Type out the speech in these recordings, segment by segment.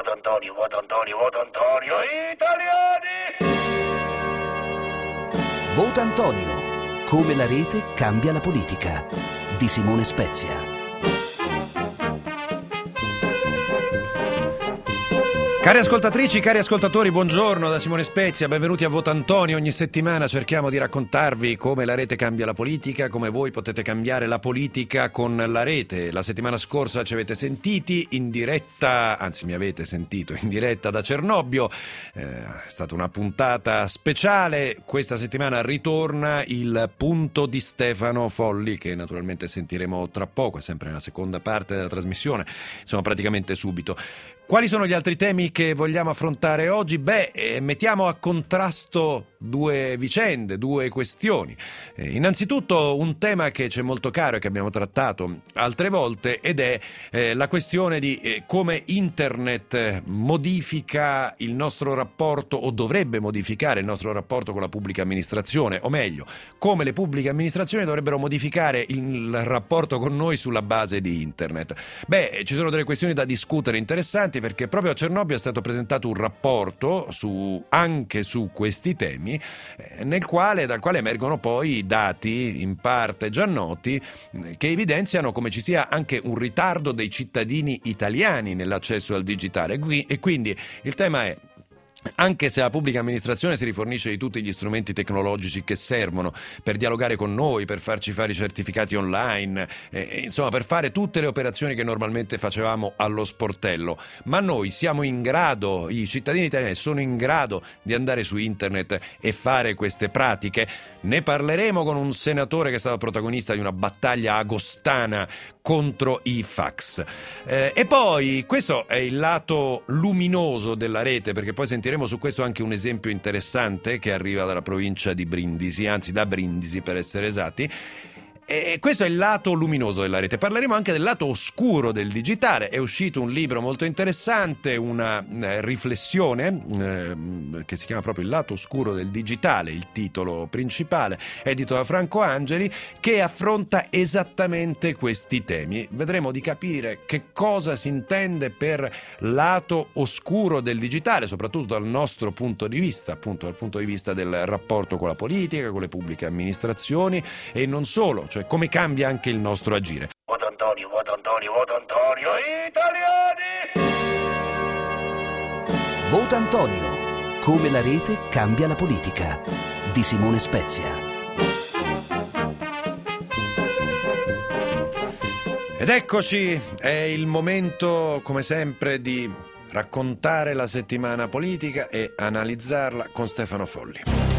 Voto Antonio, voto Antonio, voto Antonio, italiani! Vota Antonio. Come la rete cambia la politica. Di Simone Spezia. Cari ascoltatrici, cari ascoltatori, buongiorno da Simone Spezia, benvenuti a Vota Antonio. Ogni settimana cerchiamo di raccontarvi come la rete cambia la politica, come voi potete cambiare la politica con la rete. La settimana scorsa ci avete sentiti in diretta, anzi mi avete sentito in diretta da Cernobbio, è stata una puntata speciale. Questa settimana ritorna il punto di Stefano Folli, che naturalmente sentiremo tra poco, è sempre nella seconda parte della trasmissione, insomma praticamente subito. Quali sono gli altri temi che vogliamo affrontare oggi? Mettiamo a contrasto due vicende, due questioni. Innanzitutto un tema che ci è molto caro e che abbiamo trattato altre volte, ed è la questione di come internet modifica il nostro rapporto, o dovrebbe modificare il nostro rapporto con la pubblica amministrazione, o meglio, come le pubbliche amministrazioni dovrebbero modificare il rapporto con noi sulla base di internet. Ci sono delle questioni da discutere interessanti, perché proprio a Cernobbio è stato presentato un rapporto anche su questi temi, dal quale emergono poi dati in parte già noti, che evidenziano come ci sia anche un ritardo dei cittadini italiani nell'accesso al digitale. E quindi il tema è: anche se la pubblica amministrazione si rifornisce di tutti gli strumenti tecnologici che servono per dialogare con noi, per farci fare i certificati online, insomma per fare tutte le operazioni che normalmente facevamo allo sportello, ma noi siamo in grado, i cittadini italiani sono in grado di andare su internet e fare queste pratiche? Ne parleremo con un senatore che è stato protagonista di una battaglia agostana contro i fax. E poi questo è il lato luminoso della rete, perché poi sentiremo su questo anche un esempio interessante che arriva dalla provincia di Brindisi, anzi da Brindisi per essere esatti. E questo è il lato luminoso della rete. Parleremo anche del lato oscuro del digitale. È uscito un libro molto interessante, una riflessione che si chiama proprio Il lato oscuro del digitale, il titolo principale, edito da Franco Angeli, che affronta esattamente questi temi. Vedremo di capire che cosa si intende per lato oscuro del digitale, soprattutto dal nostro punto di vista, appunto dal punto di vista del rapporto con la politica, con le pubbliche amministrazioni e non solo, cioè come cambia anche il nostro agire. Voto Antonio, voto Antonio, voto Antonio, italiani! Vota Antonio. Come la rete cambia la politica. Di Simone Spezia. Ed eccoci, è il momento come sempre di raccontare la settimana politica e analizzarla con Stefano Folli.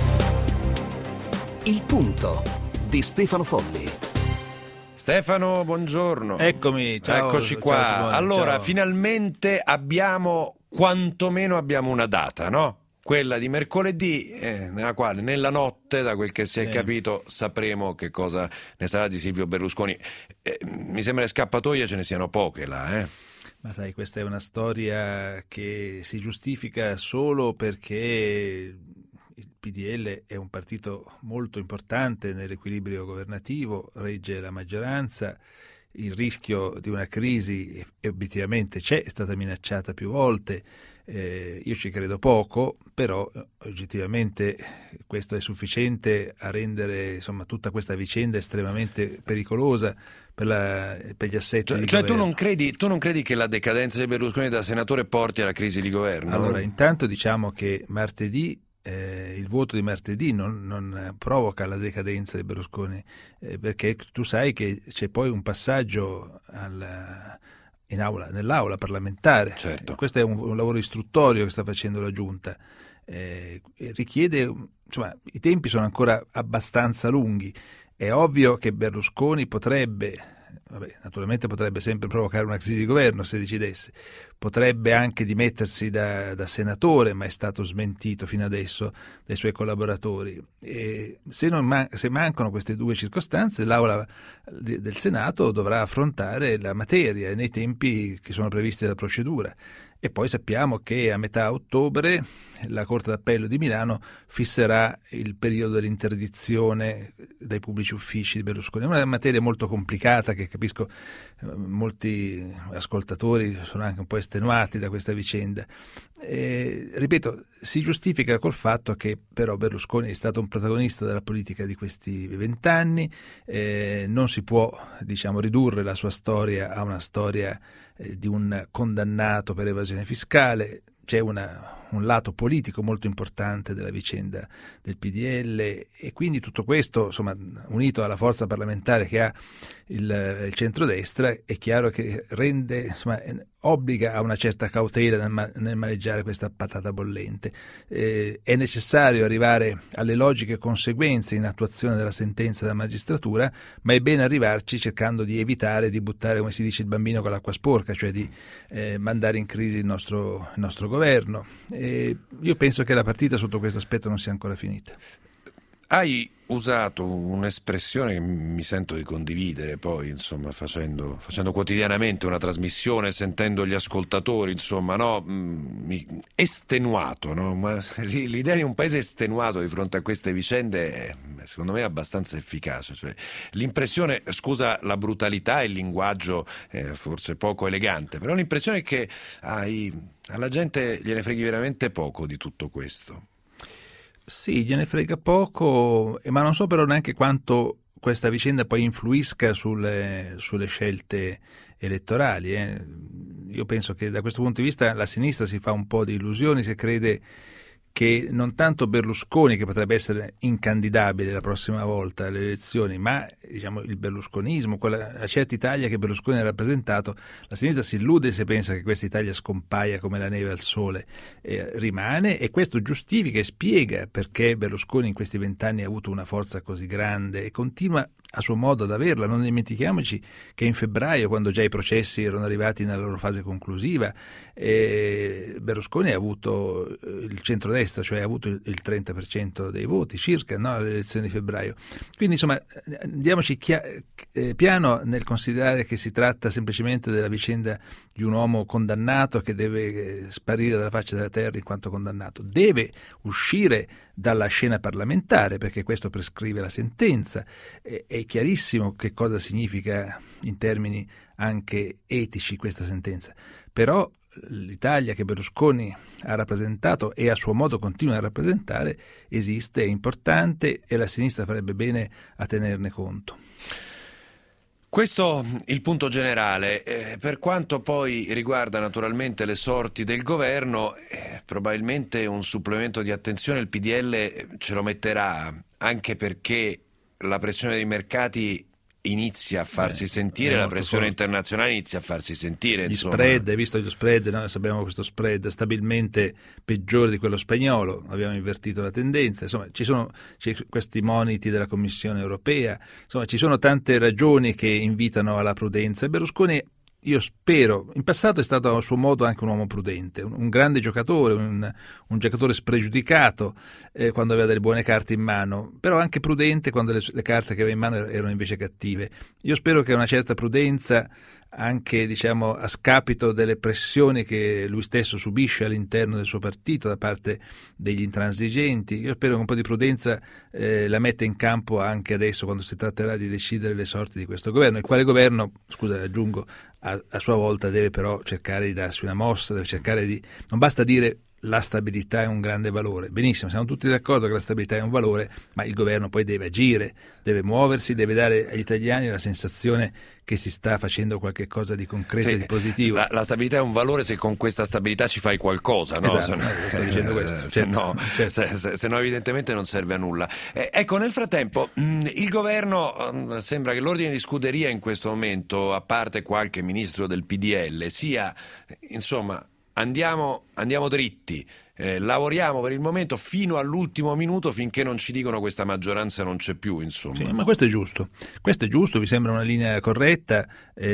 Il punto di Stefano Folli. Stefano, buongiorno. Eccomi, ciao. Eccoci qua. Ciao Simone, allora, ciao. Finalmente quantomeno abbiamo una data, no? Quella di mercoledì, nella quale nella notte, da quel che si è capito, sapremo che cosa ne sarà di Silvio Berlusconi. Mi sembra che scappatoie ce ne siano poche là, Ma sai, questa è una storia che si giustifica solo perché il PDL è un partito molto importante nell'equilibrio governativo, regge la maggioranza, il rischio di una crisi obiettivamente c'è, è stata minacciata più volte, io ci credo poco, però oggettivamente questo è sufficiente a rendere tutta questa vicenda estremamente pericolosa per gli assetti di cioè governo. tu non credi che la decadenza di Berlusconi da senatore porti alla crisi di governo? Allora, intanto diciamo che martedì il voto di martedì non provoca la decadenza di Berlusconi, perché tu sai che c'è poi un passaggio nell'aula parlamentare. Certo. Questo è un lavoro istruttorio che sta facendo la Giunta, richiede, i tempi sono ancora abbastanza lunghi. È ovvio che Berlusconi naturalmente potrebbe sempre provocare una crisi di governo se decidesse, potrebbe anche dimettersi da senatore, ma è stato smentito fino adesso dai suoi collaboratori. E se mancano queste due circostanze, l'Aula del Senato dovrà affrontare la materia nei tempi che sono previsti dalla procedura. e poi sappiamo che a metà ottobre la Corte d'Appello di Milano fisserà il periodo dell'interdizione dai pubblici uffici di Berlusconi. È una materia molto complicata che capisco molti ascoltatori sono anche un po' estenuati da questa vicenda. Ripeto, si giustifica col fatto che però Berlusconi è stato un protagonista della politica di questi 20 anni, non si può ridurre la sua storia a una storia di un condannato per evasione fiscale. C'è un lato politico molto importante della vicenda del PDL e quindi tutto questo, unito alla forza parlamentare che ha il centrodestra, è chiaro che obbliga a una certa cautela nel maneggiare questa patata bollente. È necessario arrivare alle logiche conseguenze in attuazione della sentenza della magistratura, ma è bene arrivarci cercando di evitare di buttare, come si dice, il bambino con l'acqua sporca, cioè di mandare in crisi il nostro governo. Io penso che la partita sotto questo aspetto non sia ancora finita. Hai usato un'espressione che mi sento di condividere poi, facendo quotidianamente una trasmissione, sentendo gli ascoltatori, estenuato, no? Ma l'idea di un paese estenuato di fronte a queste vicende è, secondo me, abbastanza efficace. Cioè, l'impressione, scusa la brutalità e il linguaggio forse poco elegante, però l'impressione è che alla gente gliene freghi veramente poco di tutto questo. Sì, gliene frega poco, ma non so però neanche quanto questa vicenda poi influisca sulle scelte elettorali. Io penso che da questo punto di vista la sinistra si fa un po' di illusioni se crede che non tanto Berlusconi, che potrebbe essere incandidabile la prossima volta alle elezioni, ma il berlusconismo, la certa Italia che Berlusconi ha rappresentato, la sinistra si illude se pensa che questa Italia scompaia come la neve al sole, rimane, e questo giustifica e spiega perché Berlusconi in questi 20 anni ha avuto una forza così grande e continua a suo modo ad averla. Non dimentichiamoci che in febbraio, quando già i processi erano arrivati nella loro fase conclusiva, Berlusconi ha avuto il centrodestra, cioè ha avuto il 30% dei voti circa, no, alle elezioni di febbraio. Quindi andiamoci piano nel considerare che si tratta semplicemente della vicenda di un uomo condannato che deve sparire dalla faccia della terra in quanto condannato. Deve uscire dalla scena parlamentare perché questo prescrive la sentenza. È chiarissimo che cosa significa in termini anche etici questa sentenza, però l'Italia che Berlusconi ha rappresentato e a suo modo continua a rappresentare esiste, è importante e la sinistra farebbe bene a tenerne conto. Questo il punto generale. Per quanto poi riguarda naturalmente le sorti del governo, probabilmente un supplemento di attenzione il PDL ce lo metterà, anche perché la pressione dei mercati inizia a farsi sentire, la pressione internazionale inizia a farsi sentire. Gli spread, hai visto gli spread? Noi sappiamo questo spread stabilmente peggiore di quello spagnolo, abbiamo invertito la tendenza, c'è questi moniti della Commissione europea, ci sono tante ragioni che invitano alla prudenza. Berlusconi, io spero, in passato è stato a suo modo anche un uomo prudente, un grande giocatore, un giocatore spregiudicato quando aveva delle buone carte in mano, però anche prudente quando le carte che aveva in mano erano invece cattive. Io spero che una certa prudenza, anche a scapito delle pressioni che lui stesso subisce all'interno del suo partito da parte degli intransigenti, io spero che un po' di prudenza la metta in campo anche adesso quando si tratterà di decidere le sorti di questo governo, il quale governo, aggiungo, a sua volta deve però cercare di darsi una mossa, deve cercare non basta dire la stabilità è un grande valore. Benissimo, siamo tutti d'accordo che la stabilità è un valore, ma il governo poi deve agire, deve muoversi, deve dare agli italiani la sensazione che si sta facendo qualche cosa di concreto e di positivo. La stabilità è un valore se con questa stabilità ci fai qualcosa, no? Esatto, sto dicendo questo. Se no evidentemente non serve a nulla. Ecco, nel frattempo il governo, sembra che l'ordine di scuderia in questo momento, a parte qualche ministro del PDL, sia andiamo dritti, lavoriamo per il momento fino all'ultimo minuto finché non ci dicono questa maggioranza non c'è più, insomma. Sì, ma questo è giusto, mi sembra una linea corretta.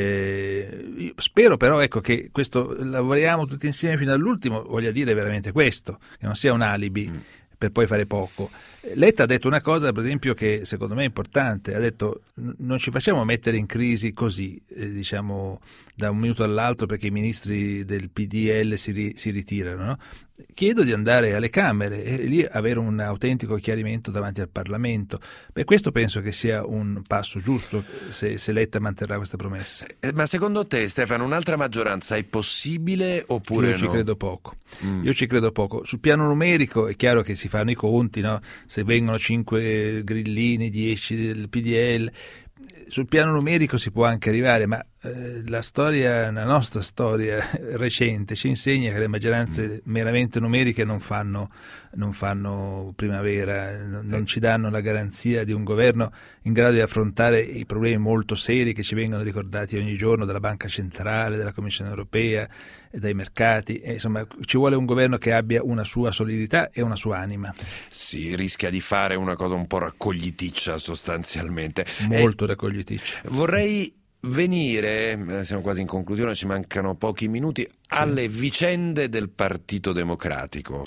Io spero però che questo lavoriamo tutti insieme fino all'ultimo voglia dire veramente questo, che non sia un alibi. per poi fare poco. Letta ha detto una cosa, per esempio, che secondo me è importante, ha detto non ci facciamo mettere in crisi così, diciamo da un minuto all'altro perché i ministri del PDL si ritirano, no? Chiedo di andare alle Camere e lì avere un autentico chiarimento davanti al Parlamento. Beh, questo penso che sia un passo giusto se Letta manterrà questa promessa. Ma secondo te, Stefano, un'altra maggioranza è possibile oppure no? Io ci credo poco. Io ci credo poco. Sul piano numerico è chiaro che si fanno i conti, no? Se vengono 5 grillini, 10 del PDL. Sul piano numerico si può anche arrivare, ma la nostra storia recente ci insegna che le maggioranze meramente numeriche non fanno primavera, non ci danno la garanzia di un governo in grado di affrontare i problemi molto seri che ci vengono ricordati ogni giorno dalla Banca Centrale, dalla Commissione Europea e dai mercati. Insomma, ci vuole un governo che abbia una sua solidità e una sua anima. Si rischia di fare una cosa un po' raccogliticcia sostanzialmente. Molto raccogliticcia. Vorrei venire, siamo quasi in conclusione, ci mancano pochi minuti, alle vicende del Partito Democratico.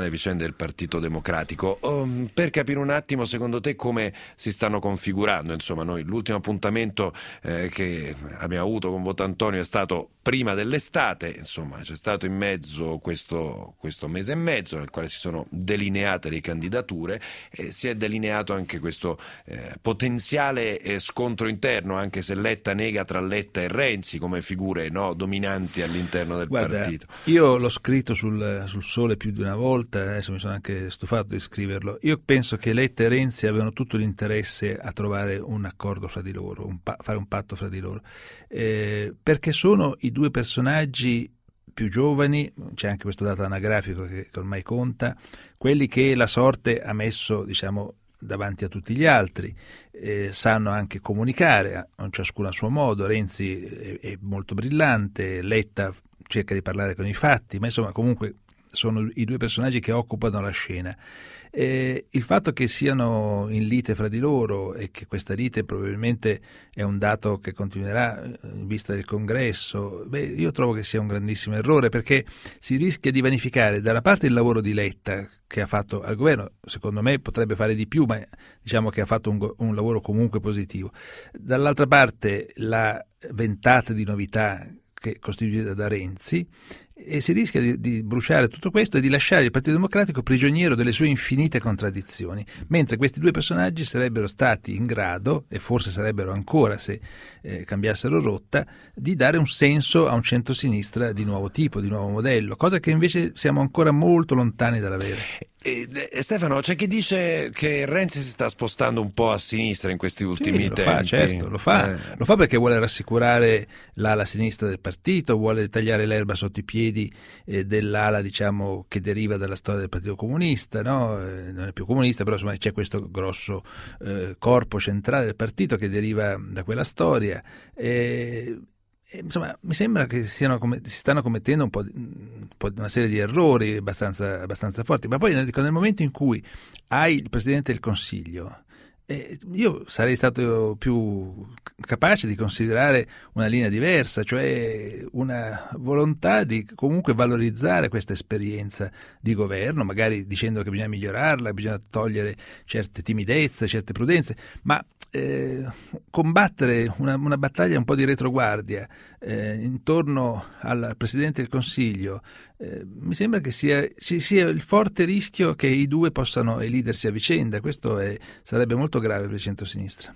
Per capire un attimo, secondo te, come si stanno configurando? Insomma, noi l'ultimo appuntamento che abbiamo avuto con Votantonio è stato prima dell'estate, insomma, c'è stato in mezzo questo mese e mezzo nel quale si sono delineate le candidature e si è delineato anche questo potenziale scontro interno, anche se Letta nega tra Letta e Renzi come figure, no, dominanti all'interno del partito. Io l'ho scritto sul Sole più di una volta, adesso mi sono anche stufato di scriverlo. Io penso che Letta e Renzi avevano tutto l'interesse a trovare un accordo fra di loro, fare un patto fra di loro, perché sono i due personaggi più giovani, c'è anche questo dato anagrafico che ormai conta, quelli che la sorte ha messo, diciamo, davanti a tutti gli altri, sanno anche comunicare, ciascuno a suo modo. Renzi è molto brillante, Letta cerca di parlare con i fatti, ma insomma comunque sono i due personaggi che occupano la scena. Il fatto che siano in lite fra di loro e che questa lite probabilmente è un dato che continuerà in vista del congresso, io trovo che sia un grandissimo errore, perché si rischia di vanificare da una parte il lavoro di Letta che ha fatto al governo, secondo me potrebbe fare di più, ma diciamo che ha fatto un lavoro comunque positivo, dall'altra parte la ventata di novità che costituita da Renzi, e si rischia di bruciare tutto questo e di lasciare il Partito Democratico prigioniero delle sue infinite contraddizioni, mentre questi due personaggi sarebbero stati in grado, e forse sarebbero ancora se cambiassero rotta, di dare un senso a un centrosinistra di nuovo tipo, di nuovo modello, cosa che invece siamo ancora molto lontani dall'avere. Stefano, c'è chi dice che Renzi si sta spostando un po' a sinistra in questi ultimi tempi. Fa, certo, lo fa perché vuole rassicurare l'ala sinistra del partito, vuole tagliare l'erba sotto i piedi dell'ala, diciamo, che deriva dalla storia del Partito Comunista, no? Non è più comunista, però insomma c'è questo grosso corpo centrale del partito che deriva da quella storia. Insomma, mi sembra che si stanno commettendo un po' una serie di errori abbastanza forti, ma poi nel momento in cui hai il Presidente del Consiglio, io sarei stato più capace di considerare una linea diversa, cioè una volontà di comunque valorizzare questa esperienza di governo, magari dicendo che bisogna migliorarla, bisogna togliere certe timidezze, certe prudenze, ma combattere una battaglia un po' di retroguardia intorno al Presidente del Consiglio, mi sembra che ci sia il forte rischio che i due possano elidersi a vicenda. Questo sarebbe molto grave per il centrosinistra.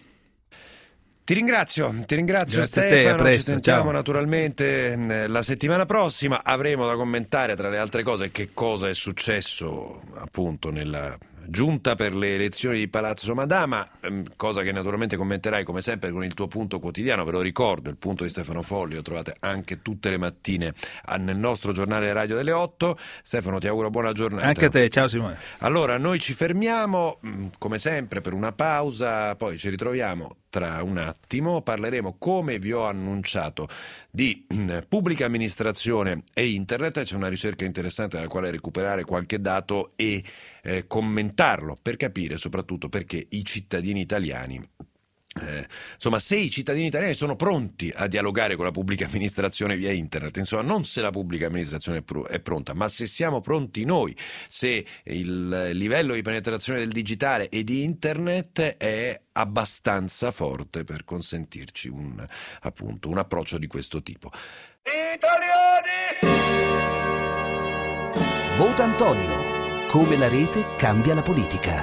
Ti ringrazio Grazie Stefano, a te, ci sentiamo ciao. Naturalmente la settimana prossima, avremo da commentare tra le altre cose che cosa è successo appunto nella Giunta per le elezioni di Palazzo Madama, cosa che naturalmente commenterai come sempre con il tuo punto quotidiano. Ve lo ricordo, il punto di Stefano Folli lo trovate anche tutte le mattine nel nostro giornale radio delle 8. Stefano, ti auguro buona giornata. Anche a te, ciao Simone. Allora, noi ci fermiamo come sempre per una pausa, poi ci ritroviamo tra un attimo. Parleremo, come vi ho annunciato, di pubblica amministrazione e internet. C'è una ricerca interessante dalla quale recuperare qualche dato e commentarlo per capire soprattutto perché i cittadini italiani insomma, se i cittadini italiani sono pronti a dialogare con la pubblica amministrazione via internet, insomma, non se la pubblica amministrazione è pronta, ma se siamo pronti noi, se il livello di penetrazione del digitale e di internet è abbastanza forte per consentirci un approccio di questo tipo. Italiani! Vota Antonio. Come la rete cambia la politica.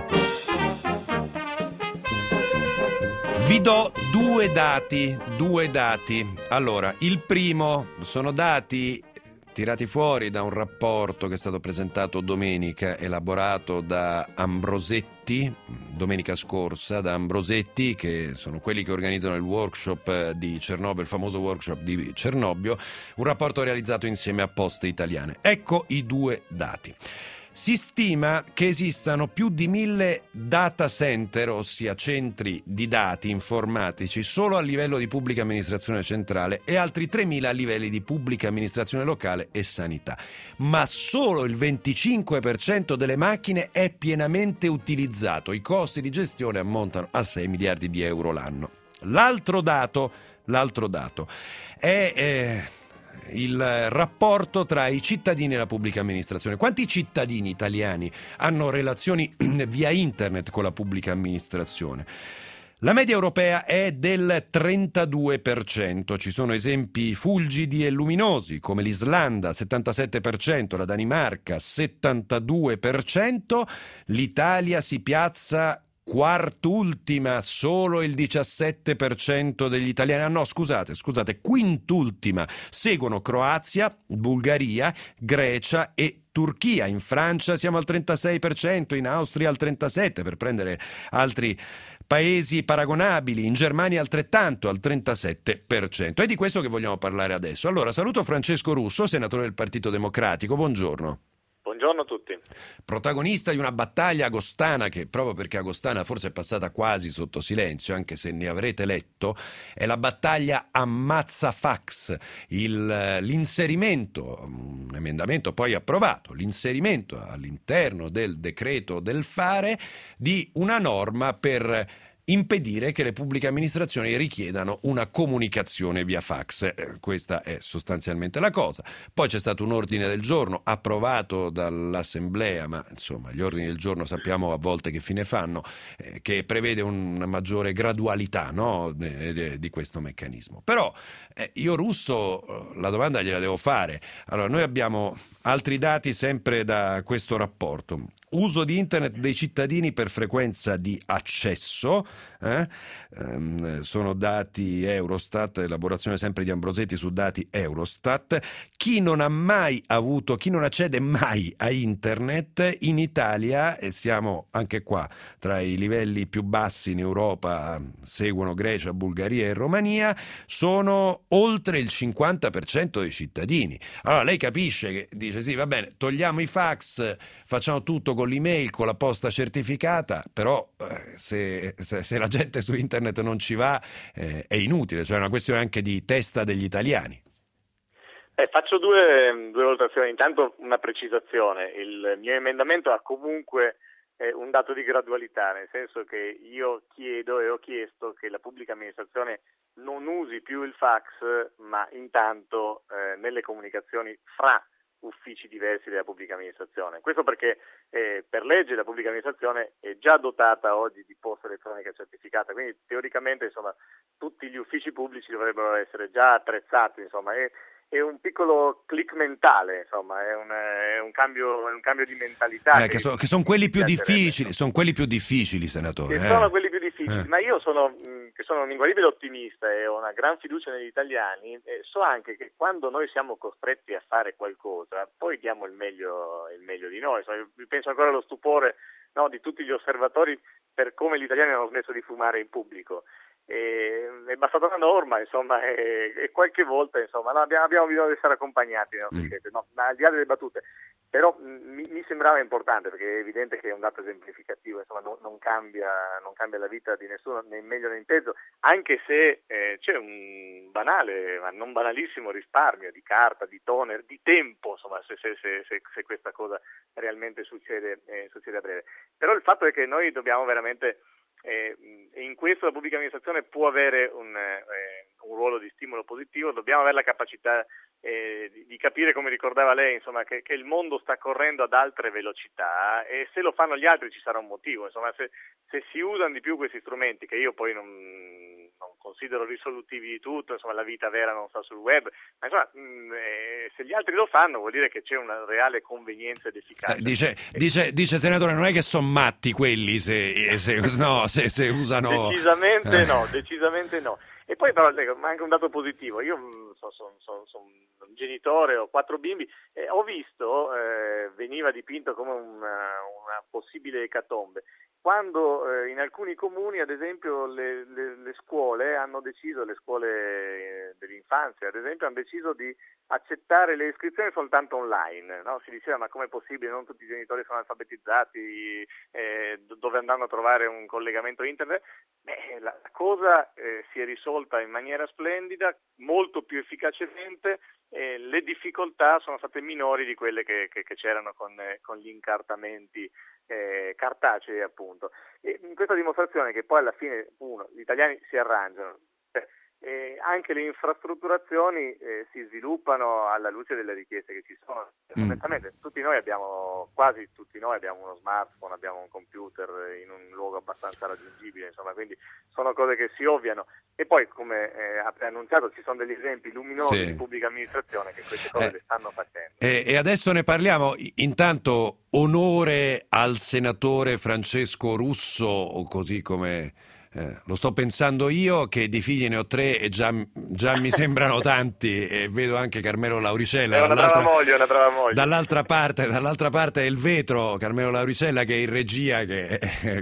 Vi do due dati. Allora, il primo sono dati tirati fuori da un rapporto che è stato presentato domenica, elaborato da Ambrosetti, domenica scorsa, da Ambrosetti, che sono quelli che organizzano il workshop di Cernobbio, il famoso workshop di Cernobbio, un rapporto realizzato insieme a Poste Italiane. Ecco i due dati. Si stima che esistano più di 1000 data center, ossia centri di dati informatici, solo a livello di pubblica amministrazione centrale e altri 3000 a livelli di pubblica amministrazione locale e sanità. Ma solo il 25% delle macchine è pienamente utilizzato. I costi di gestione ammontano a 6 miliardi di euro l'anno. L'altro dato è il rapporto tra i cittadini e la pubblica amministrazione. Quanti cittadini italiani hanno relazioni via internet con la pubblica amministrazione? La media europea è del 32%, ci sono esempi fulgidi e luminosi come l'Islanda 77%, la Danimarca 72%, l'Italia si piazza quart'ultima, solo il 17% degli italiani. No, scusate, quint'ultima. Seguono Croazia, Bulgaria, Grecia e Turchia. In Francia siamo al 36%, in Austria al 37%, per prendere altri paesi paragonabili, in Germania altrettanto, al 37%. È di questo che vogliamo parlare adesso. Allora, saluto Francesco Russo, senatore del Partito Democratico. Buongiorno. Buongiorno a tutti. Protagonista di una battaglia agostana che, proprio perché agostana forse è passata quasi sotto silenzio, anche se ne avrete letto, è la battaglia Ammazza Fax, l'inserimento, un emendamento poi approvato, l'inserimento all'interno del decreto del fare di una norma per impedire che le pubbliche amministrazioni richiedano una comunicazione via fax. Questa è sostanzialmente la cosa. Poi c'è stato un ordine del giorno approvato dall'Assemblea, ma insomma gli ordini del giorno sappiamo a volte che fine fanno, che prevede una maggiore gradualità, no, di questo meccanismo. Però io Russo la domanda gliela devo fare. Allora, noi abbiamo altri dati sempre da questo rapporto. Uso di internet dei cittadini per frequenza di accesso, sono dati Eurostat, elaborazione sempre di Ambrosetti su dati Eurostat. Chi non accede mai a internet in Italia, e siamo anche qua tra i livelli più bassi in Europa, seguono Grecia, Bulgaria e Romania, sono oltre il 50% dei cittadini. Allora lei capisce che dice sì, va bene, togliamo i fax, facciamo tutto con l'email, con la posta certificata, però se la gente su internet non ci va è inutile, cioè è una questione anche di testa degli italiani. Faccio due valutazioni. Intanto una precisazione: il mio emendamento ha comunque un dato di gradualità, nel senso che io chiedo e ho chiesto che la pubblica amministrazione non usi più il fax, ma intanto nelle comunicazioni fra uffici diversi della pubblica amministrazione. Questo perché per legge la pubblica amministrazione è già dotata oggi di posta elettronica certificata, quindi teoricamente insomma tutti gli uffici pubblici dovrebbero essere già attrezzati, insomma è un piccolo click mentale, insomma è un cambio di mentalità che sono quelli più difficili, senatore. Sono quelli più difficili, ma io sono un inguaribile ottimista e ho una gran fiducia negli italiani, so anche che quando noi siamo costretti a fare qualcosa poi diamo il meglio di noi. Io penso ancora allo stupore, no, di tutti gli osservatori per come gli italiani hanno smesso di fumare in pubblico. È bastata una norma, insomma, e qualche volta, insomma, no, abbiamo bisogno di essere accompagnati, no, al di là delle battute. Però mi sembrava importante, perché è evidente che è un dato esemplificativo, insomma, non cambia la vita di nessuno, né in meglio né in peggio, anche se c'è un banale, ma non banalissimo risparmio di carta, di toner, di tempo, insomma, se questa cosa realmente succede a breve. Però il fatto è che noi dobbiamo veramente e in questo la pubblica amministrazione può avere un ruolo di stimolo positivo. Dobbiamo avere la capacità di capire, come ricordava lei, insomma, che il mondo sta correndo ad altre velocità, e se lo fanno gli altri ci sarà un motivo. Insomma, se si usano di più questi strumenti, che io poi non considero risolutivi di tutto, insomma la vita vera non sta sul web, ma insomma se gli altri lo fanno vuol dire che c'è una reale convenienza ed efficacia. Dice senatore, non è che sono matti quelli se usano... Decisamente no. E poi però, ma anche un dato positivo, io sono un genitore, ho 4 bimbi, ho visto, veniva dipinto come una possibile ecatombe, quando in alcuni comuni, ad esempio, le scuole hanno deciso, le scuole dell'infanzia, ad esempio, hanno deciso di accettare le iscrizioni soltanto online, no? Si diceva, ma com'è possibile, non tutti i genitori sono alfabetizzati, dove andranno a trovare un collegamento internet? La cosa si è risolta in maniera splendida, molto più efficacemente, le difficoltà sono state minori di quelle che c'erano con gli incartamenti cartacei, appunto. E in questa dimostrazione che poi alla fine gli italiani si arrangiano, anche le infrastrutturazioni si sviluppano alla luce delle richieste che ci sono. Onestamente quasi tutti noi abbiamo uno smartphone, abbiamo un computer in un luogo abbastanza raggiungibile, insomma, quindi sono cose che si ovviano. E poi, come ha annunciato, ci sono degli esempi luminosi di pubblica amministrazione che queste cose le stanno facendo. E adesso ne parliamo. Intanto onore al senatore Francesco Russo, così come lo sto pensando io, che di figli ne ho 3 e già mi sembrano tanti, e vedo anche Carmelo Lauricella. È una brava moglie. Dall'altra parte è il vetro, Carmelo Lauricella, che è in regia, che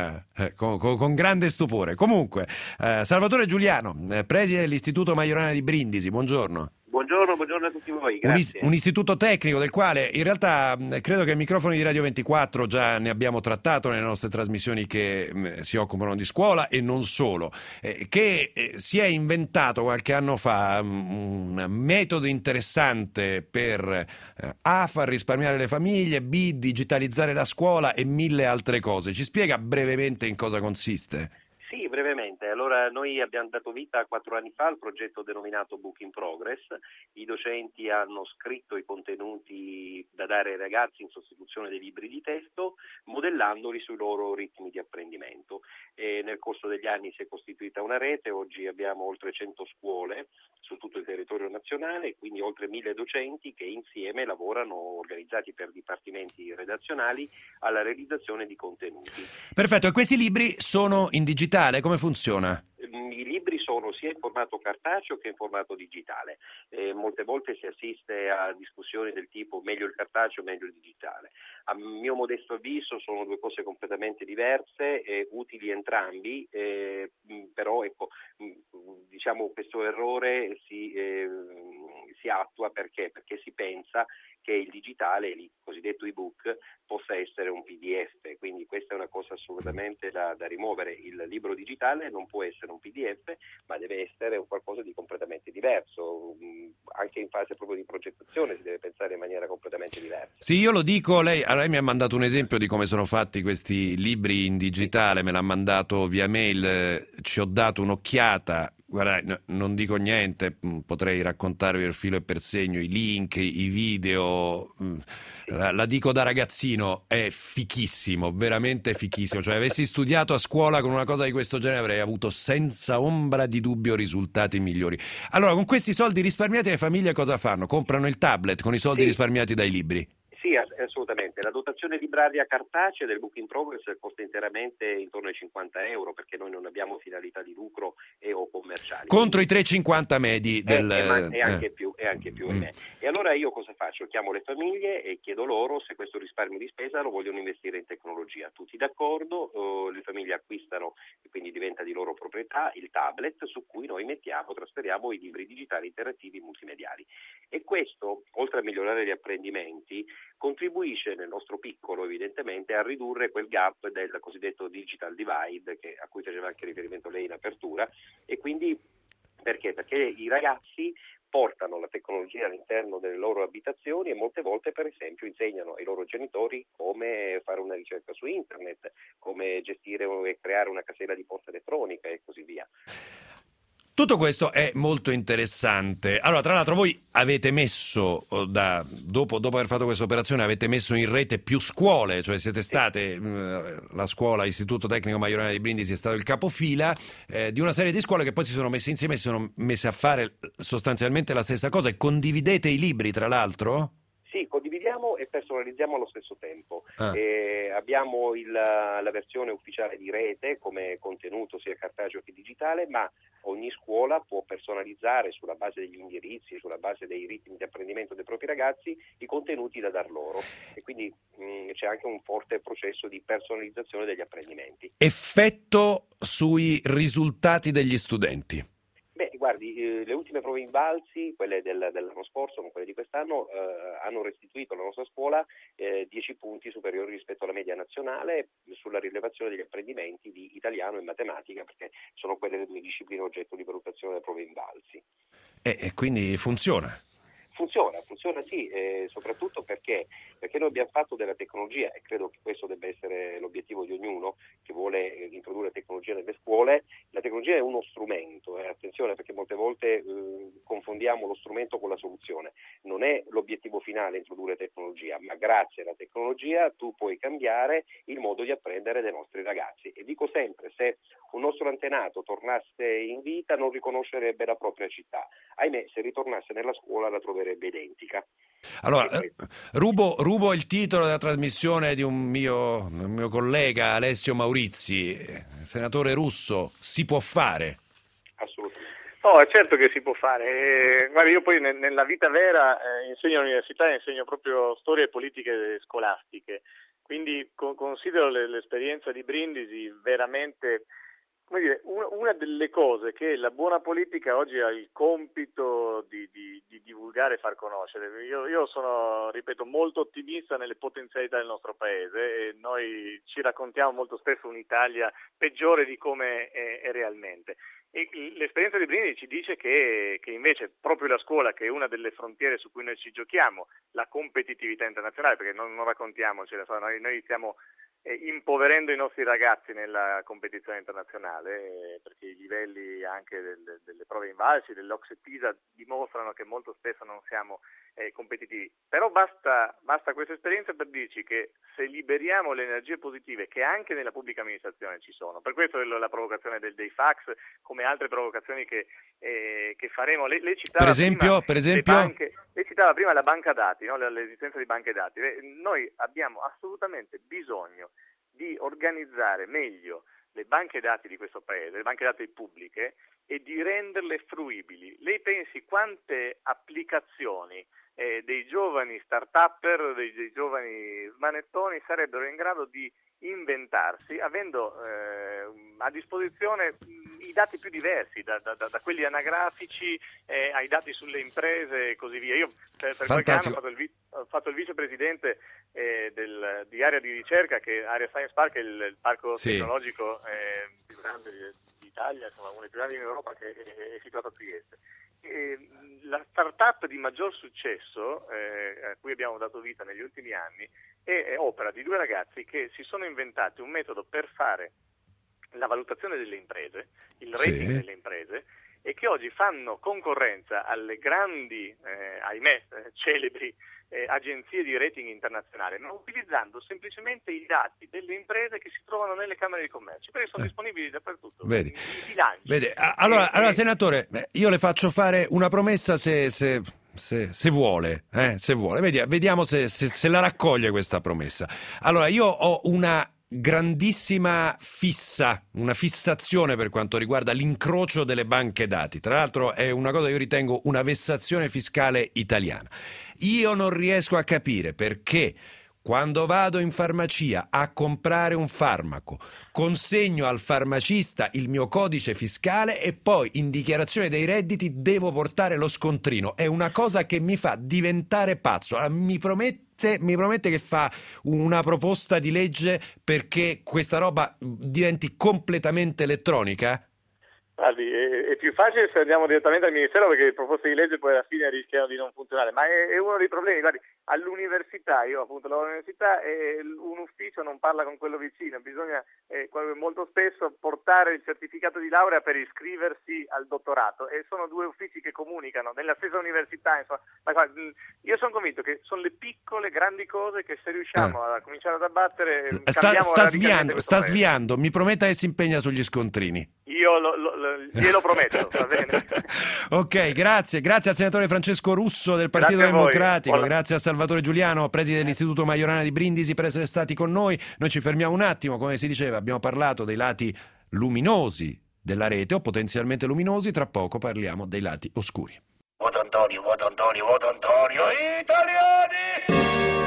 con grande stupore. Comunque, Salvatore Giuliano, preside dell'Istituto Majorana di Brindisi, buongiorno. Buongiorno a tutti voi, grazie. Un istituto tecnico del quale in realtà credo che ai microfoni di Radio 24 già ne abbiamo trattato nelle nostre trasmissioni che si occupano di scuola e non solo, che si è inventato qualche anno fa un metodo interessante per A, far risparmiare le famiglie, B, digitalizzare la scuola e 1000 altre cose. Ci spiega brevemente in cosa consiste? Sì, brevemente. Allora, noi abbiamo dato vita 4 anni fa al progetto denominato Book in Progress. I docenti hanno scritto i contenuti da dare ai ragazzi in sostituzione dei libri di testo, modellandoli sui loro ritmi di apprendimento. E nel corso degli anni si è costituita una rete, oggi abbiamo oltre 100 scuole su tutto il territorio nazionale, quindi oltre 1000 docenti che insieme lavorano organizzati per dipartimenti redazionali alla realizzazione di contenuti. Perfetto, e questi libri sono in digitale, come funziona? I libri sono sia in formato cartaceo che in formato digitale. Molte volte si assiste a discussioni del tipo meglio il cartaceo, meglio il digitale. A mio modesto avviso sono 2 cose completamente diverse, utili entrambi, però ecco, diciamo questo errore si attua perché si pensa che il digitale, il cosiddetto ebook, possa essere un PDF, quindi questa è una cosa assolutamente da rimuovere. Il libro digitale non può essere un PDF, ma deve essere un qualcosa di completamente diverso. Anche in fase proprio di progettazione si deve pensare in maniera completamente diversa. Sì, io lo dico, lei mi ha mandato un esempio di come sono fatti questi libri in digitale, me l'ha mandato via mail, ci ho dato un'occhiata. Guarda, non dico niente, potrei raccontarvi per filo e per segno i link, i video, la dico da ragazzino, è fichissimo, veramente fichissimo. Cioè, avessi studiato a scuola con una cosa di questo genere avrei avuto senza ombra di dubbio risultati migliori. Allora, con questi soldi risparmiati le famiglie cosa fanno? Comprano il tablet con i soldi risparmiati dai libri? Sì, assolutamente. La dotazione libraria cartacea del Book in Progress costa interamente intorno ai €50, perché noi non abbiamo finalità di lucro o commerciali. Contro i 3,50 medi del... E anche più. E allora io cosa faccio? Chiamo le famiglie e chiedo loro se questo risparmio di spesa lo vogliono investire in tecnologia. Tutti d'accordo, le famiglie acquistano, e quindi diventa di loro proprietà, il tablet su cui noi trasferiamo i libri digitali interattivi multimediali. E questo, oltre a migliorare gli apprendimenti, contribuisce nel nostro piccolo evidentemente a ridurre quel gap del cosiddetto digital divide a cui faceva anche riferimento lei in apertura, e quindi perché? Perché i ragazzi portano la tecnologia all'interno delle loro abitazioni e molte volte, per esempio, insegnano ai loro genitori come fare una ricerca su internet, come gestire e creare una casella di posta elettronica e così via. Tutto questo è molto interessante. Allora, tra l'altro, voi avete messo, dopo aver fatto questa operazione, avete messo in rete più scuole, cioè siete state, la scuola Istituto Tecnico Majorana di Brindisi è stato il capofila di una serie di scuole che poi si sono messe insieme e si sono messe a fare sostanzialmente la stessa cosa. E condividete i libri, tra l'altro? Sì, condividiamo e personalizziamo allo stesso tempo. Abbiamo la versione ufficiale di rete come contenuto sia cartaceo che digitale, ma ogni scuola può personalizzare sulla base degli indirizzi, sulla base dei ritmi di apprendimento dei propri ragazzi i contenuti da dar loro, e quindi c'è anche un forte processo di personalizzazione degli apprendimenti. Effetto sui risultati degli studenti? Beh, guardi, le ultime prove Invalsi, quelle dell'anno scorso, non quelle di quest'anno, hanno restituito alla nostra scuola 10 punti superiori rispetto alla media nazionale sulla rilevazione degli apprendimenti di italiano e matematica, perché sono quelle le due discipline oggetto di valutazione delle prove Invalsi. E quindi funziona? Funziona sì, soprattutto perché noi abbiamo fatto della tecnologia, e credo che questo debba essere l'obiettivo di ognuno che vuole introdurre tecnologia nelle scuole. La tecnologia è uno strumento, attenzione, perché molte volte confondiamo lo strumento con la soluzione. Non è l'obiettivo finale introdurre tecnologia, ma grazie alla tecnologia tu puoi cambiare il modo di apprendere dei nostri ragazzi. E dico sempre, se un nostro antenato tornasse in vita non riconoscerebbe la propria città. Ahimè, se ritornasse nella scuola la troverebbe identica. Allora, rubo il titolo della trasmissione di un mio collega, Alessio Maurizi. Senatore Russo, si può fare? Assolutamente. No, è certo che si può fare. Guarda, io poi nella vita vera insegno all'università e insegno proprio storie e politiche scolastiche, quindi considero l'esperienza di Brindisi veramente, come dire, una delle cose che la buona politica oggi ha il compito di divulgare e far conoscere. Io sono, ripeto, molto ottimista nelle potenzialità del nostro paese, e noi ci raccontiamo molto spesso un'Italia peggiore di come è realmente. E l'esperienza di Brindisi ci dice che invece proprio la scuola, che è una delle frontiere su cui noi ci giochiamo, la competitività internazionale, perché non raccontiamoci, noi stiamo impoverendo i nostri ragazzi nella competizione internazionale, perché i livelli anche delle prove Invalsi, dell'Ocse Pisa dimostrano che molto spesso non siamo competitivi. Però basta questa esperienza per dirci che se liberiamo le energie positive che anche nella pubblica amministrazione ci sono, per questo la provocazione dei fax, come altre provocazioni che faremo. Lei citava per esempio? Lei citava prima la banca dati, no? L'esistenza di banche dati. Noi abbiamo assolutamente bisogno di organizzare meglio le banche dati di questo paese, le banche dati pubbliche, e di renderle fruibili. Lei pensi quante applicazioni dei giovani start-upper, dei giovani smanettoni sarebbero in grado di inventarsi, avendo a disposizione i dati più diversi, da quelli anagrafici ai dati sulle imprese e così via. Io per qualche anno ho fatto il vicepresidente di area di ricerca, che Area Science Park è il parco tecnologico più grande d'Italia, insomma uno dei più grandi in Europa, che è situato a Trieste. La startup di maggior successo a cui abbiamo dato vita negli ultimi anni è opera di due ragazzi che si sono inventati un metodo per fare la valutazione delle imprese, il rating delle imprese, e che oggi fanno concorrenza alle grandi, ahimè, celebri agenzie di rating internazionali, ma utilizzando semplicemente i dati delle imprese che si trovano nelle camere di commercio, perché sono disponibili dappertutto. Vedi. I bilanci. Vedi. Allora, senatore, io le faccio fare una promessa se vuole, se vuole. Vediamo se la raccoglie questa promessa. Allora, io ho una grandissima una fissazione per quanto riguarda l'incrocio delle banche dati. Tra l'altro è una cosa che io ritengo una vessazione fiscale italiana. Io non riesco a capire perché quando vado in farmacia a comprare un farmaco consegno al farmacista il mio codice fiscale e poi in dichiarazione dei redditi devo portare lo scontrino. È una cosa che mi fa diventare pazzo. Mi promette che fa una proposta di legge perché questa roba diventi completamente elettronica? Guardi, è più facile se andiamo direttamente al Ministero, perché le proposte di legge poi alla fine rischiano di non funzionare, ma è uno dei problemi. Guardi, all'università, io appunto lavoro all'università, e un ufficio non parla con quello vicino, bisogna molto spesso portare il certificato di laurea per iscriversi al dottorato, e sono due uffici che comunicano nella stessa università, insomma. Ma guarda, io sono convinto che sono le piccole grandi cose che, se riusciamo a cominciare ad abbattere, sta sviando, mi prometta che si impegna sugli scontrini. Io glielo prometto, va bene? Ok, grazie al senatore Francesco Russo del Partito Democratico, grazie a Salvatore Giuliano, preside dell'Istituto Majorana di Brindisi, per essere stati con noi. Noi ci fermiamo un attimo, come si diceva, abbiamo parlato dei lati luminosi della rete, o potenzialmente luminosi, tra poco parliamo dei lati oscuri. Voto Antonio, italiani!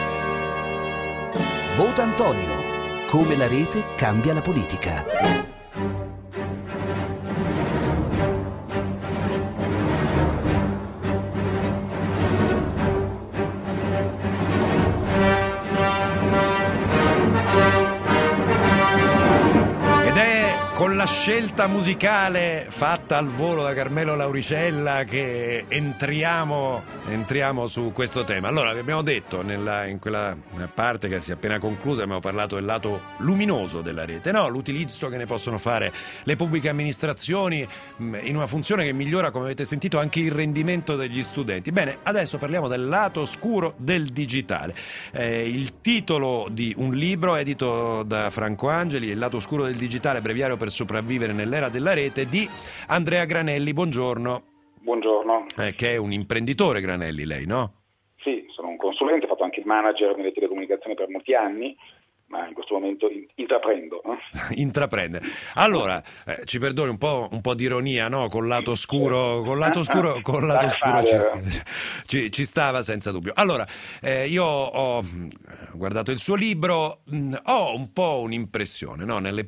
Vota Antonio, come la rete cambia la politica. Con la scelta musicale fatta al volo da Carmelo Lauricella che entriamo su questo tema. Allora, vi abbiamo detto in quella parte che si è appena conclusa, abbiamo parlato del lato luminoso della rete, no? L'utilizzo che ne possono fare le pubbliche amministrazioni in una funzione che migliora, come avete sentito, anche il rendimento degli studenti. Bene, adesso parliamo del lato oscuro del digitale. Il titolo di un libro edito da Franco Angeli, Il lato oscuro del digitale, breviario per sopravvivere nell'era della rete, di Andrea Granelli. Buongiorno. Buongiorno. Che è un imprenditore, Granelli, lei, no? Sì, sono un consulente, ho fatto anche il manager nelle telecomunicazioni per molti anni, ma in questo momento intraprendo. Intraprende. Allora, ci perdoni un po' di ironia, no? Con lato oscuro ci stava senza dubbio. Allora, io ho guardato il suo libro, ho un po' un'impressione, no? Nel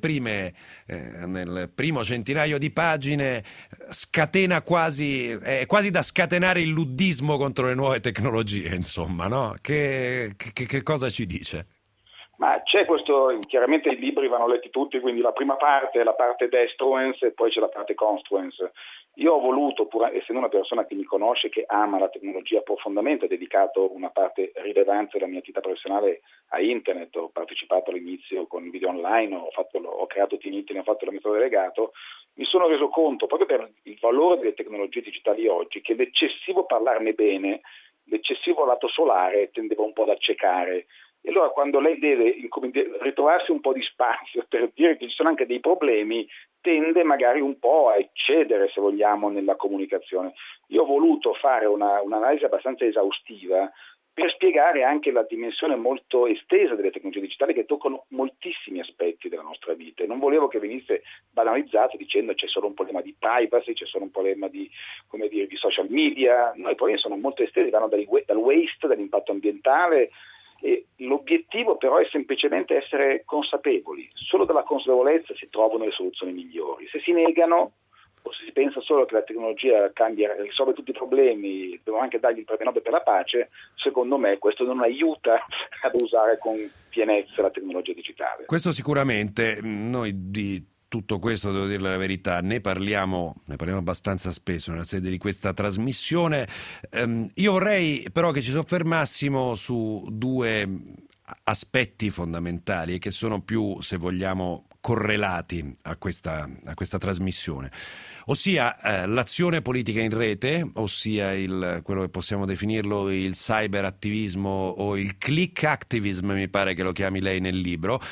primo centinaio di pagine scatena è quasi da scatenare il luddismo contro le nuove tecnologie, insomma, no? Che cosa ci dice? Ma c'è questo, chiaramente i libri vanno letti tutti, quindi la prima parte è la parte destruens e poi c'è la parte construens. Io ho voluto, pur essendo una persona che mi conosce, che ama la tecnologia profondamente, ho dedicato una parte rilevante della mia attività professionale a internet, ho partecipato all'inizio con i video online, ho creato Tiniti, ne ho fatto l'amministratore delegato. Mi sono reso conto, proprio per il valore delle tecnologie digitali oggi, che l'eccessivo parlarne bene, l'eccessivo lato solare tendeva un po' ad accecare. E allora, quando lei deve ritrovarsi un po' di spazio per dire che ci sono anche dei problemi, tende magari un po' a eccedere, se vogliamo, nella comunicazione. Io ho voluto fare un'analisi abbastanza esaustiva per spiegare anche la dimensione molto estesa delle tecnologie digitali, che toccano moltissimi aspetti della nostra vita. E non volevo che venisse banalizzato dicendo c'è solo un problema di privacy, c'è solo un problema di social media. No, i problemi sono molto estesi, vanno dal waste, dall'impatto ambientale. E l'obiettivo però è semplicemente essere consapevoli. Solo dalla consapevolezza si trovano le soluzioni migliori. Se si negano o se si pensa solo che la tecnologia risolve tutti i problemi, dobbiamo anche dargli il premio Nobel per la pace, secondo me questo non aiuta ad usare con pienezza la tecnologia digitale. Questo sicuramente. Noi di tutto questo, devo dire la verità, ne parliamo abbastanza spesso nella sede di questa trasmissione. Io vorrei però che ci soffermassimo su due aspetti fondamentali e che sono più, se vogliamo, correlati a questa trasmissione, ossia l'azione politica in rete, ossia quello che possiamo definirlo il cyberattivismo o il click activism, mi pare che lo chiami lei nel libro,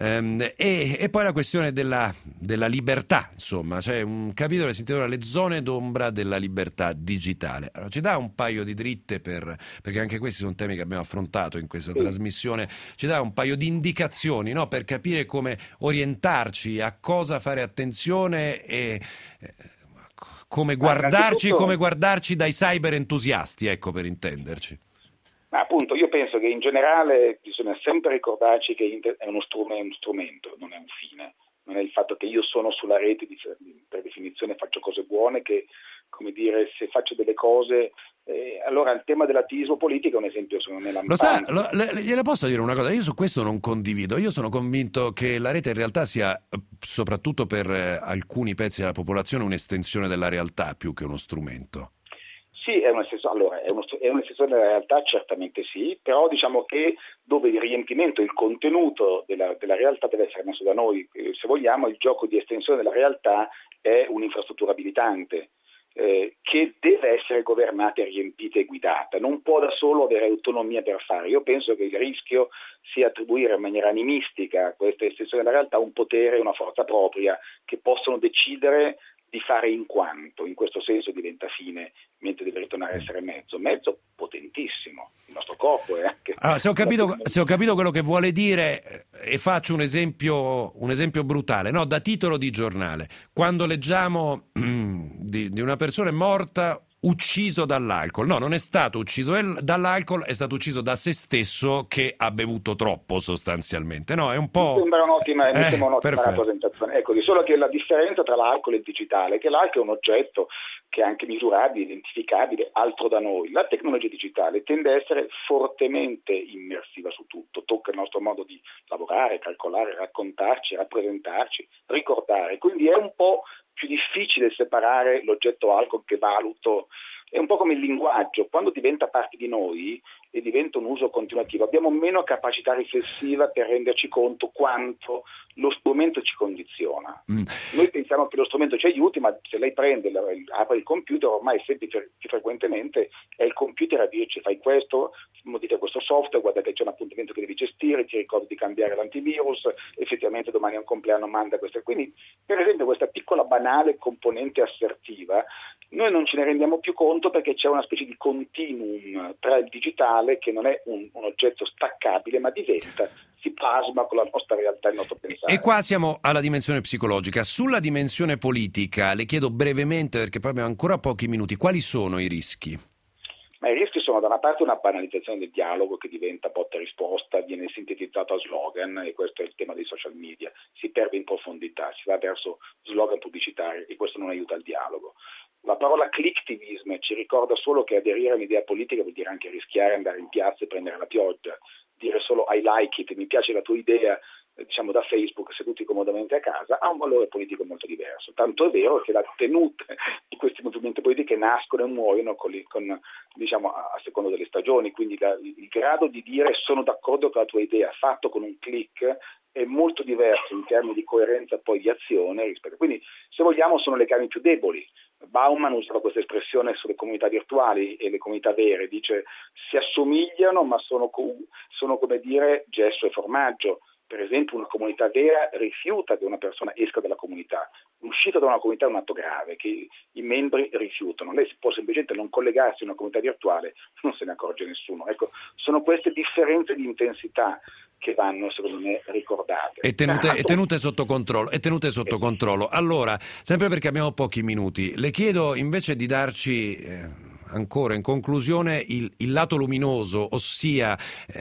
e poi la questione della libertà. Insomma, c'è un capitolo che si intitola Le zone d'ombra della libertà digitale. Allora, ci dà un paio di dritte perché anche questi sono temi che abbiamo affrontato in questa trasmissione, ci dà un paio di indicazioni, no, per capire come orientarci, a cosa fare attenzione e come guardarci dai cyber entusiasti, ecco, per intenderci. Ma appunto, io penso che in generale bisogna sempre ricordarci che è uno strumento, non è un fine. Non è il fatto che io sono sulla rete, per definizione faccio cose buone, che come dire, se faccio delle cose. Allora il tema dell'attivismo politico è un esempio, secondo me, lampante. Lo sa, gliela posso dire una cosa? Io su questo non condivido. Io sono convinto che la rete in realtà sia, soprattutto per alcuni pezzi della popolazione, un'estensione della realtà più che uno strumento. Sì, è un'estensione della realtà, certamente sì, però diciamo che dove il riempimento, il contenuto della realtà deve essere messo da noi. Se vogliamo, il gioco di estensione della realtà è un'infrastruttura abilitante. Che deve essere governata, riempita e guidata, non può da solo avere autonomia per fare. Io penso che il rischio sia attribuire in maniera animistica a questa estensione della realtà un potere e una forza propria che possono decidere di fare in quanto. In questo senso diventa fine, mentre deve ritornare a essere mezzo potentissimo. Il nostro corpo è anche... Se ho capito quello che vuole dire, e faccio un esempio brutale, no? Da titolo di giornale, quando leggiamo di una persona morta ucciso dall'alcol. No, non è stato ucciso dall'alcol, è stato ucciso da se stesso che ha bevuto troppo sostanzialmente. No, è un po'... Mi sembra un'ottima rappresentazione. Ecco, di solo che la differenza tra l'alcol e il digitale è che l'alcol è un oggetto che è anche misurabile, identificabile, altro da noi. La tecnologia digitale tende a essere fortemente immersiva su tutto, tocca il nostro modo di lavorare, calcolare, raccontarci, rappresentarci, ricordare. Quindi è un po' più difficile separare l'oggetto alcol che valuto. È un po' come il linguaggio, quando diventa parte di noi e diventa un uso continuativo, abbiamo meno capacità riflessiva per renderci conto quanto lo strumento ci condiziona. Noi pensiamo che lo strumento ci aiuti, ma se lei prende, apre il computer, ormai sempre più frequentemente è il computer a dirci fai questo, modifica questo software, guarda che c'è un appuntamento che devi gestire, ti ricordo di cambiare l'antivirus, effettivamente domani è un compleanno, manda questo. Quindi, per esempio, questa piccola banale componente assertiva, noi non ce ne rendiamo più conto perché c'è una specie di continuum tra il digitale, che non è un oggetto staccabile, ma si plasma con la nostra realtà, il nostro pensare. E qua siamo alla dimensione psicologica. Sulla dimensione politica, le chiedo brevemente, perché poi abbiamo ancora pochi minuti, quali sono i rischi? Ma i rischi sono da una parte una banalizzazione del dialogo che diventa botta e risposta, viene sintetizzato a slogan, e questo è il tema dei social media. Si perde in profondità, si va verso slogan pubblicitari e questo non aiuta il dialogo. La parola clicktivism ci ricorda solo che aderire a un'idea politica vuol dire anche rischiare, andare in piazza e prendere la pioggia, dire solo I like it, mi piace la tua idea, diciamo da Facebook, seduti comodamente a casa, ha un valore politico molto diverso. Tanto è vero che la tenuta di questi movimenti politici nascono e muoiono diciamo, a seconda delle stagioni, quindi il grado di dire sono d'accordo con la tua idea fatto con un click è molto diverso in termini di coerenza poi di azione rispetto. Quindi, se vogliamo, sono le carni più deboli. Bauman usava questa espressione sulle comunità virtuali e le comunità vere, dice si assomigliano ma sono come dire gesso e formaggio. Per esempio, una comunità vera rifiuta che una persona esca dalla comunità. L'uscita da una comunità è un atto grave che i membri rifiutano. Lei può semplicemente non collegarsi a una comunità virtuale, non se ne accorge nessuno. Ecco, sono queste differenze di intensità che vanno, secondo me, ricordate. E tenute sotto controllo. Allora, sempre perché abbiamo pochi minuti, le chiedo invece di darci ancora in conclusione il lato luminoso, ossia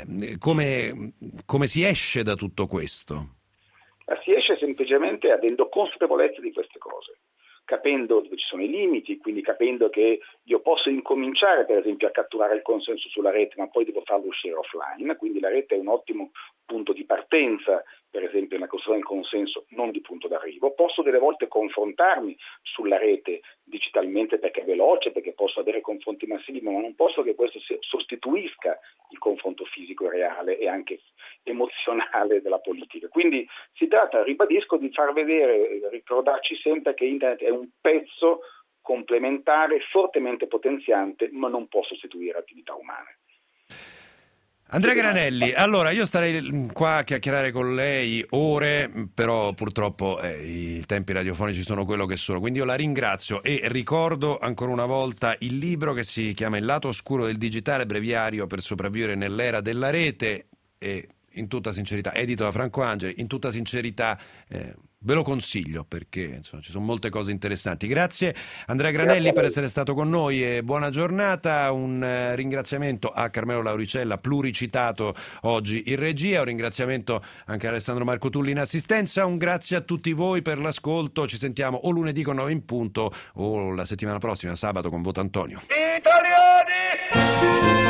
come si esce da tutto questo? Si esce semplicemente avendo consapevolezza di queste cose, capendo dove ci sono i limiti, quindi capendo che io posso incominciare per esempio a catturare il consenso sulla rete, ma poi devo farlo uscire offline, quindi la rete è un ottimo punto di partenza, per esempio nella costruzione del consenso, non di punto d'arrivo. Posso delle volte confrontarmi sulla rete digitalmente perché è veloce, perché posso avere confronti massivi, ma non posso che questo sostituisca il confronto fisico e reale e anche emozionale della politica. Quindi si tratta, ribadisco, di far vedere, ricordarci sempre che Internet è un pezzo complementare, fortemente potenziante, ma non può sostituire attività umane. Andrea Granelli, allora io starei qua a chiacchierare con lei ore, però purtroppo i tempi radiofonici sono quello che sono, quindi io la ringrazio e ricordo ancora una volta il libro che si chiama Il lato oscuro del digitale, breviario per sopravvivere nell'era della rete, e in tutta sincerità, edito da Franco Angeli, in tutta sincerità ve lo consiglio perché insomma, ci sono molte cose interessanti. Grazie Andrea Granelli per essere stato con noi e buona giornata. Un ringraziamento a Carmelo Lauricella, pluricitato oggi in regia, un ringraziamento anche a Alessandro Marco Tulli in assistenza, un grazie a tutti voi per l'ascolto. Ci sentiamo o lunedì con 9 in punto o la settimana prossima, sabato, con Voto Antonio. Italiani!